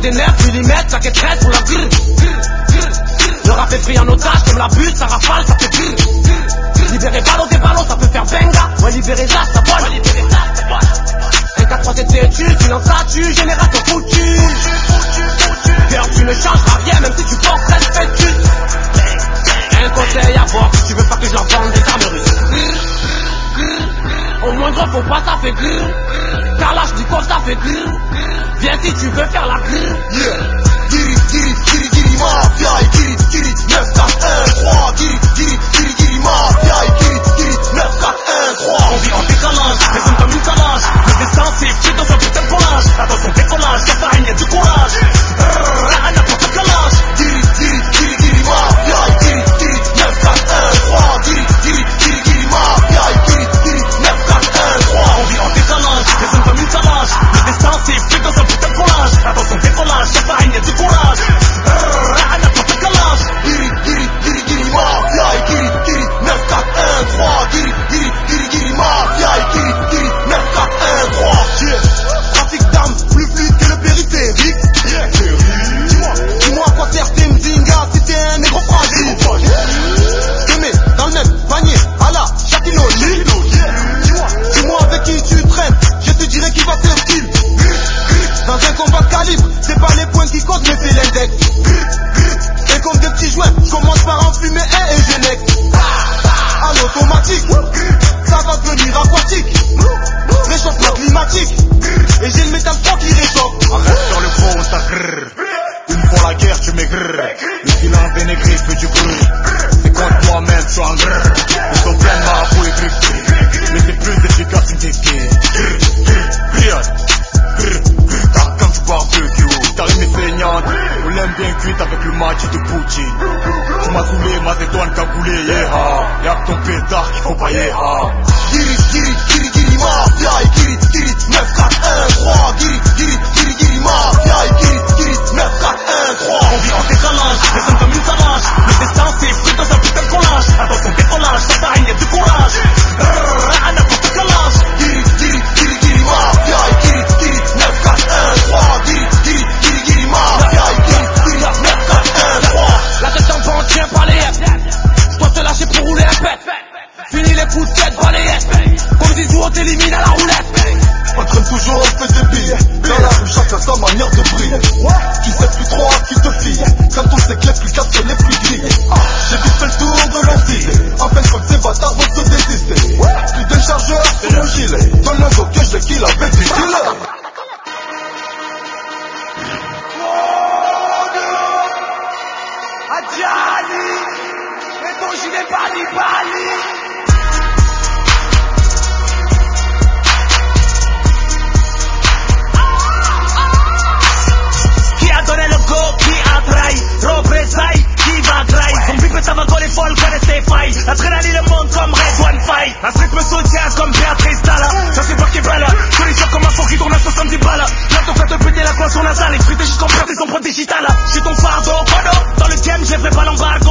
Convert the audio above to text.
des 9 mm, ça qu'est 13 pour la grrr. Le rap est pris en otage comme la buse, ça rafale, ça fait grrr. Libérer ballon des ballons, ça peut faire benga. Ouais, libérer ça, ça vole. Un 4-3 tu lances ça, tu génération foutu. Cœur, tu ne changeras rien, même si tu penses respectueux. Un conseil à voir, si tu veux pas que je leur vende des armes russes. Au moindre faut pas, ça fait grrr. Carlage du corps, ça fait grrr. Viens si tu veux faire la grrr. Yeah. Giri mafia et giri 9 4 1 3 giri mafia et giri 9 4 1 3. On vit en décalage, résonne comme une calage. Le destin c'est fait dans un putain de collage. Attention décollage, ça fait régner du courage. À n'importe quel âge. Giri mafia et giri 9 4 1 3 giri mafia et giri 9 4 1 3. On vit en décalage, résonne comme une calage. Le destin c'est fait dans un putain de collage. Attention décollage, ça fait régner du courage. À n'importe quel âge. Giri mafia et giri 9 4 1 3 giri mafia et giri 9 4 1 3. Trafic d'armes plus fluide que le périphérique. Dis-moi à quoi sert tes mzinga si t'es un négro fragile. Je te mets dans le même panier à la Shaquille O'Neal. Dis-moi avec qui tu traînes, je te dirai qui va te kill. Dans un combat de calibre, c'est pas les points qui comptent mais c'est l'index. Et comme des petits joints, je commence par en fumer un et je nex. À l'automatique, ça va devenir aquatique. Réchauffement climatique, et j'ai le métal froid qui réchauffe. Arrête sur le gros, ça grrr. Une fois la guerre, tu m'aigrrr. Le filin vénégré fait du bruit. C'est contre moi-même, tu en grrr. Ils sont pleins de marabouts et griftés. Mais c'est plus efficace qu'une technique. Grrr, car quand tu barbecue, t'arrives mes feignantes. On l'aime bien cuite avec le match de Poutine. Tu m'as saoulé, Macédoine cagoulé, yeah. Y'a que ton pétard qu'il faut pas, yeah. Giri mafia et giri 9 4 1 3 giri mafia et giri 9 4 1 3. On vit en décalage, résonne comme une calage. Le destin c'est fait dans un putain de collage. Attention décollage, ça fait régner du courage. À n'importe quel âge. Giri mafia et giri 9 4 1 3 giri mafia et giri 9 4 1 3. La tête en vent, tiens par les F. Je dois te lâcher pour rouler un pet. Fini les coups de tête, balayette. Comme Zizou, on t'élimine à la roulette. On traîne toujours, on fait des billets. Dans la rue, chacun sa manière de briller. Tu sais plus trop à qui te fier. Quand on sait que les plus cassés, les plus grillés. J'ai vite fait le tour de l'entité. En fin de compte, ces bâtards vont se désister. Plus d'un chargeur sur mon gilet. Donne le go que je kill avec des killers. Adjani, et ton gilet bali. Qui a donné le go, qui a trahi. Représailles, qui va trahir. Son bip ça va coller folle, connaît ses failles. L'adrénaline monte comme Red One Fight. La street me soutient comme Béatrice Dalla. Je sais pas qui belle, solution comme un faux qui tourne à 70 balles. Là ton fait te péter la cloison nasale. Esprit juste comme perdre son prod digital. J'ai ton fardeau, dans le game j'ai fait pas l'embarque.